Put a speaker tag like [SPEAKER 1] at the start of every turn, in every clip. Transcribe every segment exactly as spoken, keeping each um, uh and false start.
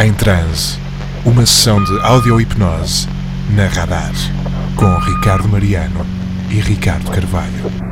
[SPEAKER 1] Em Transe, uma sessão de audio-hipnose na Radar, com Ricardo Mariano e Ricardo Carvalho.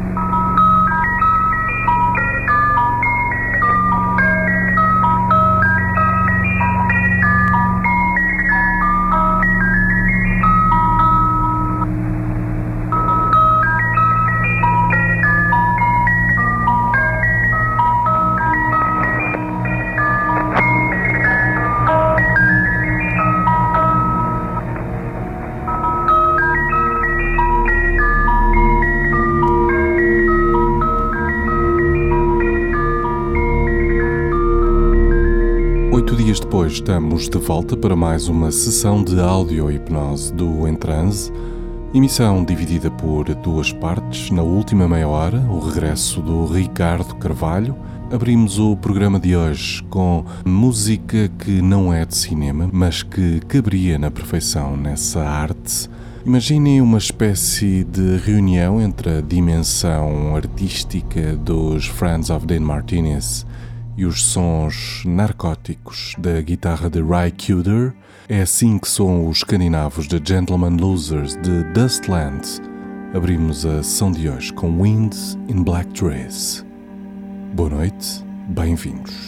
[SPEAKER 2] Oito dias depois estamos de volta para mais uma sessão de audio-hipnose do Em Transe, emissão dividida por duas partes. Na última meia hora, o regresso do Ricardo Carvalho. Abrimos o programa de hoje com música que não é de cinema, mas que caberia na perfeição nessa arte. Imaginem uma espécie de reunião entre a dimensão artística dos Friends of Dean Martinez e os sons narcóticos da guitarra de Ry Cooder. É assim que soam os escandinavos de Gentlemen Losers de Dustland. Abrimos a sessão de hoje com Wind in Black Dress. Boa noite, bem-vindos.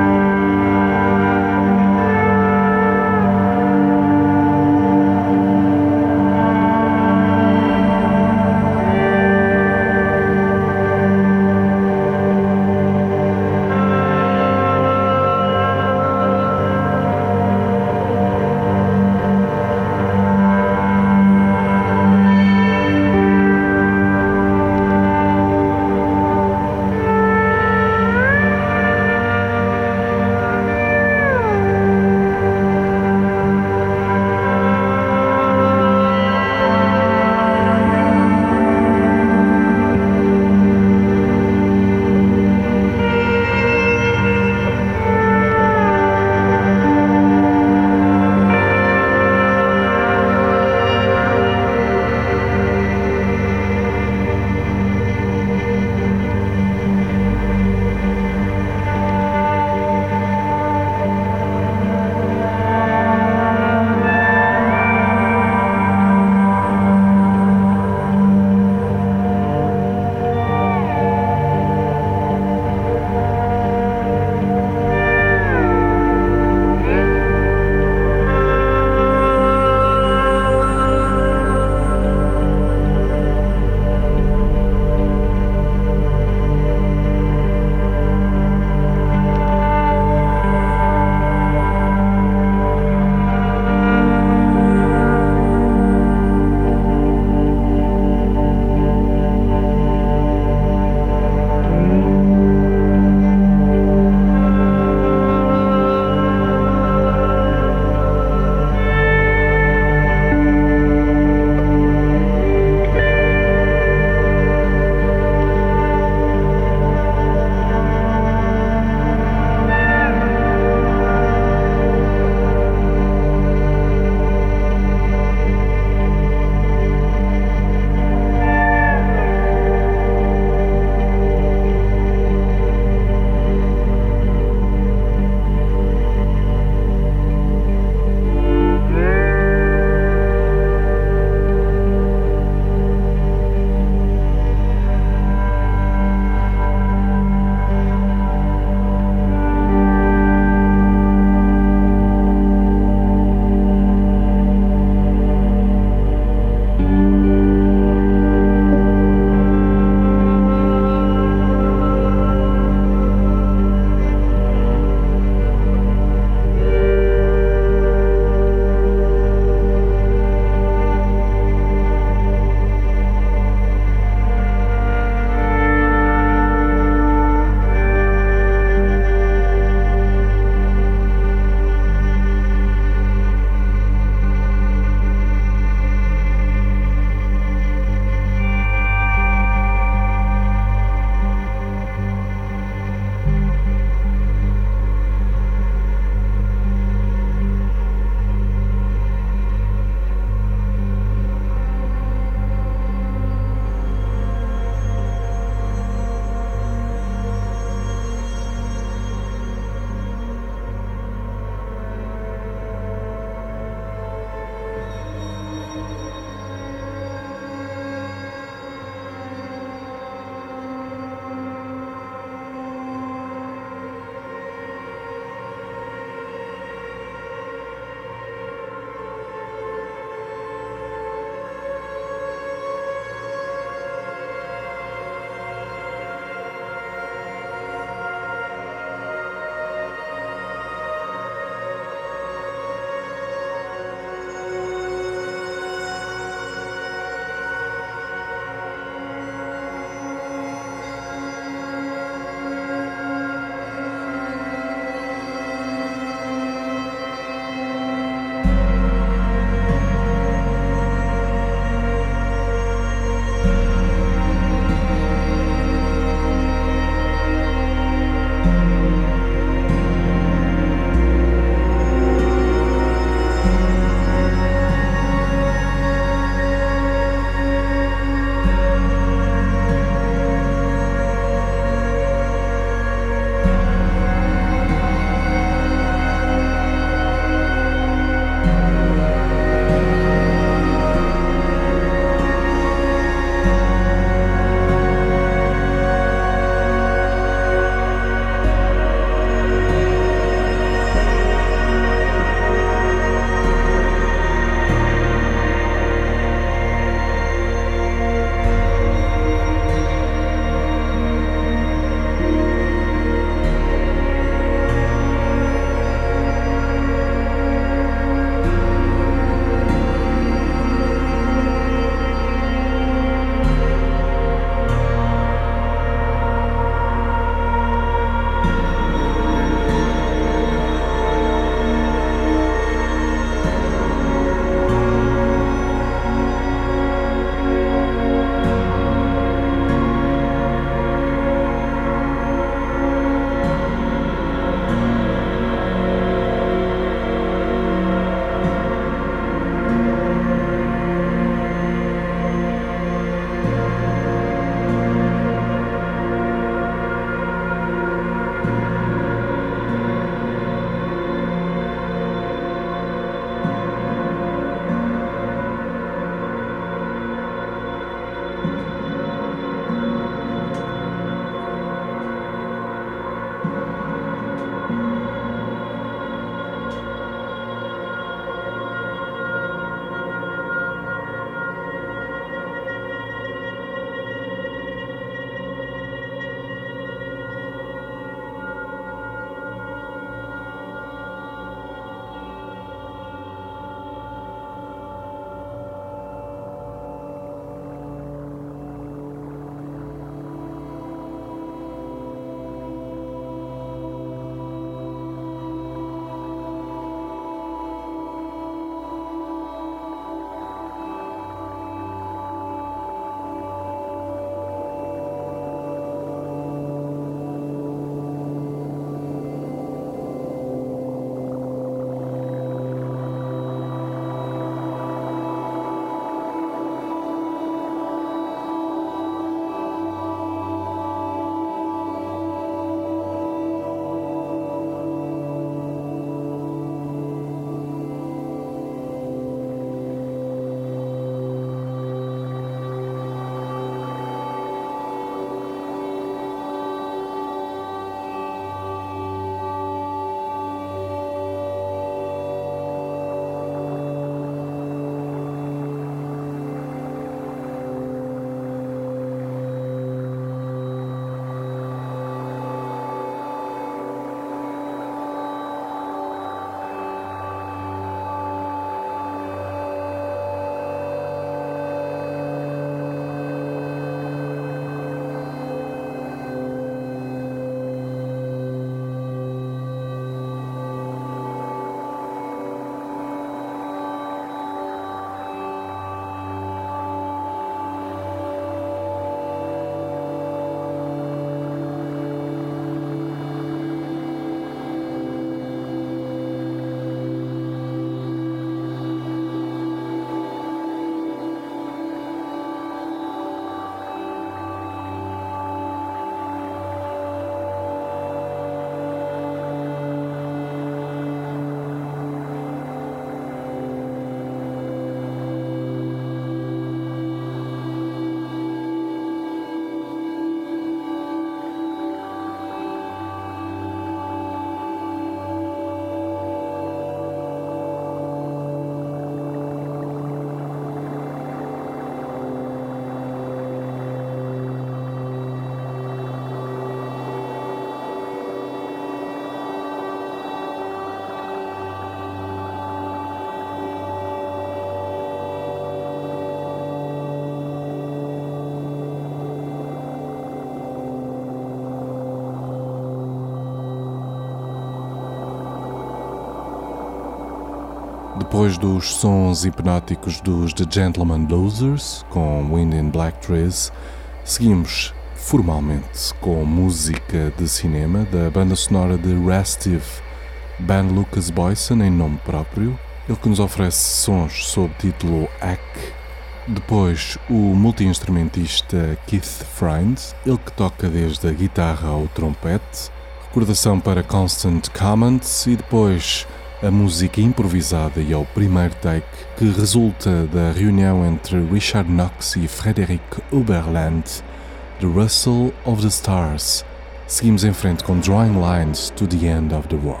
[SPEAKER 2] Depois dos sons hipnóticos dos The Gentleman Losers, com Wind in Black Trees, seguimos formalmente com música de cinema da banda sonora de Restive, Ben Lucas Boyson em nome próprio, ele que nos oferece sons sob título Ack. Depois o multi-instrumentista Keith Friend, ele que toca desde a guitarra ao trompete, recordação para Constant Comments, e depois a música improvisada e ao primeiro take que resulta da reunião entre Richard Knox e Frederick Oberland, The Rustle of the Stars. Seguimos em frente com Drawing Lines to the End of the World.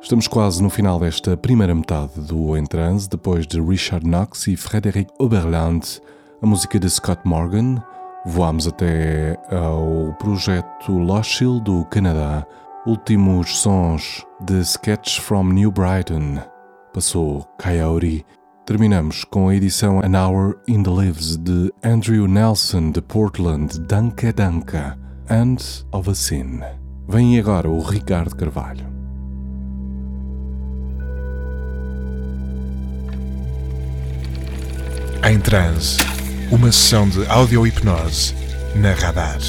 [SPEAKER 2] Estamos quase no final desta primeira metade do Em Transe, depois de Richard Knox e Frédéric Oberland, a música de Scott Morgan. Voámos até ao projeto Lost Hill do Canadá, últimos sons de Sketch from New Brighton. Passou Coyote. Terminamos com a edição An Hour in the Lives de Andrew Nelson de Portland, Danka Danka, End of a Sin. Vem agora o Ricardo Carvalho.
[SPEAKER 1] Em Transe, uma sessão de audio-hipnose na Radar.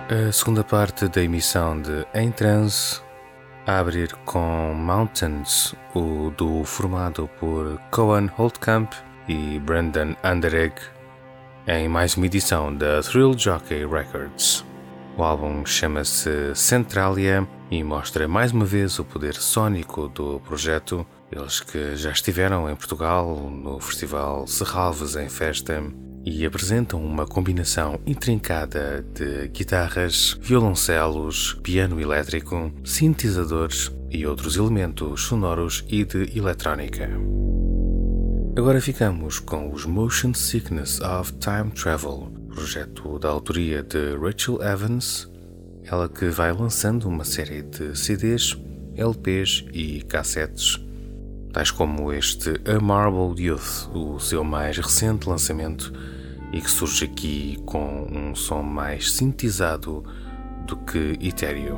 [SPEAKER 3] A segunda parte da emissão de Em Transe a abrir com Mountains, o duo formado por Cohen Holtkamp e Brendan Anderegg, em mais uma edição da Thrill Jockey Records. O álbum chama-se Centralia e mostra mais uma vez o poder sónico do projeto, eles que já estiveram em Portugal no Festival Serralves em Festa e apresentam uma combinação intrincada de guitarras, violoncelos, piano elétrico, sintetizadores e outros elementos sonoros e de eletrónica. Agora ficamos com os Motion Sickness of Time Travel, projeto da autoria de Rachel Evans, ela que vai lançando uma série de C Ds, L Ps e cassetes, tais como este A Marbled Youth, o seu mais recente lançamento, e que surge aqui com um som mais sintetizado do que etéreo.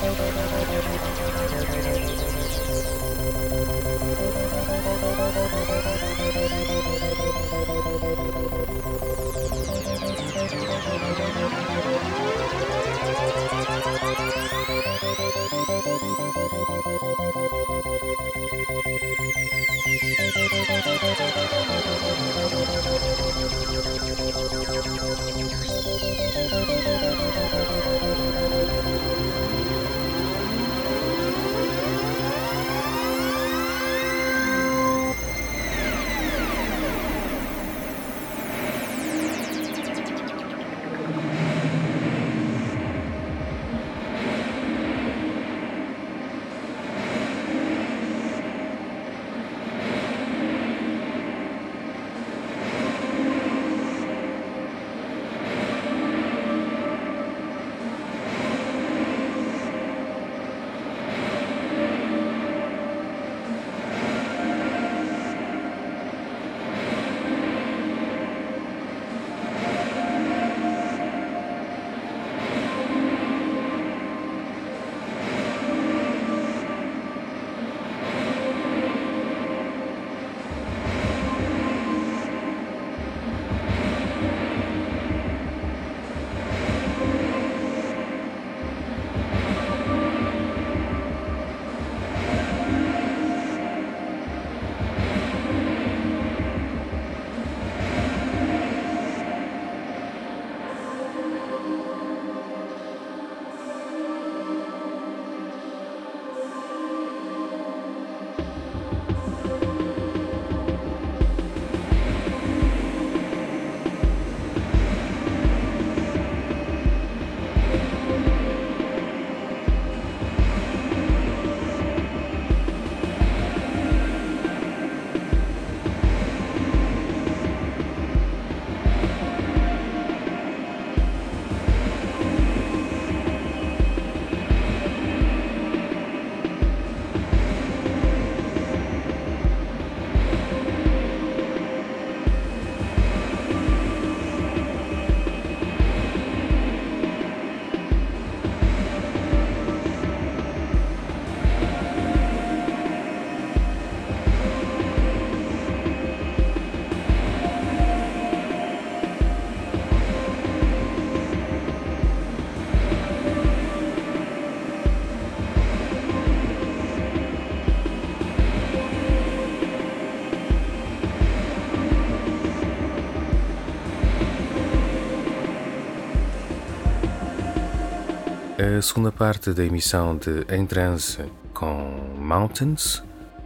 [SPEAKER 3] A segunda parte da emissão de Em Transe com Mountains,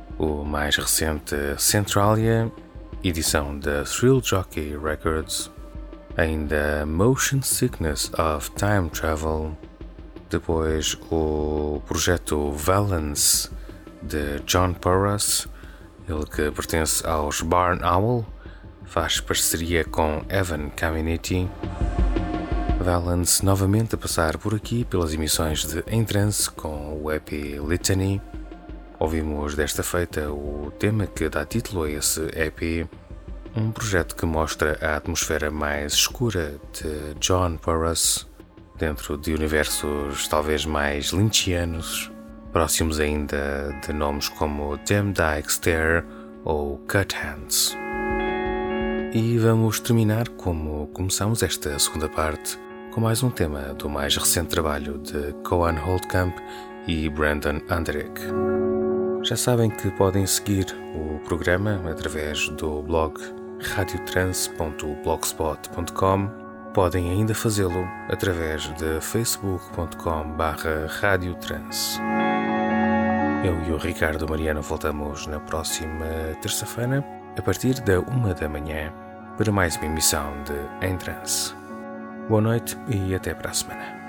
[SPEAKER 3] o mais recente Centralia, edição da Thrill Jockey Records, ainda Motion Sickness of Time Travel, depois o projeto Valence de John Porras, ele que pertence aos Barn Owl, faz parceria com Evan Caminiti. Valence novamente a passar por aqui pelas emissões de Em Transe com o E P Litany. Ouvimos desta feita o tema que dá título a esse E P, um projeto que mostra a atmosfera mais escura de John Porras, dentro de universos talvez mais lynchianos, próximos ainda de nomes como Dem Dyke Stare ou Cut Hands. E vamos terminar como começamos esta segunda parte, com mais um tema do mais recente trabalho de Cohen Holtkamp e Brandon Anderegg. Já sabem que podem seguir o programa através do blog radiotrance ponto blogspot ponto com. Podem ainda fazê-lo através de facebook ponto com barra radiotrance. Eu e o Ricardo Mariano voltamos na próxima terça-feira, a partir da uma da manhã, para mais uma emissão de Em Transe. Boa noite e até para a semana.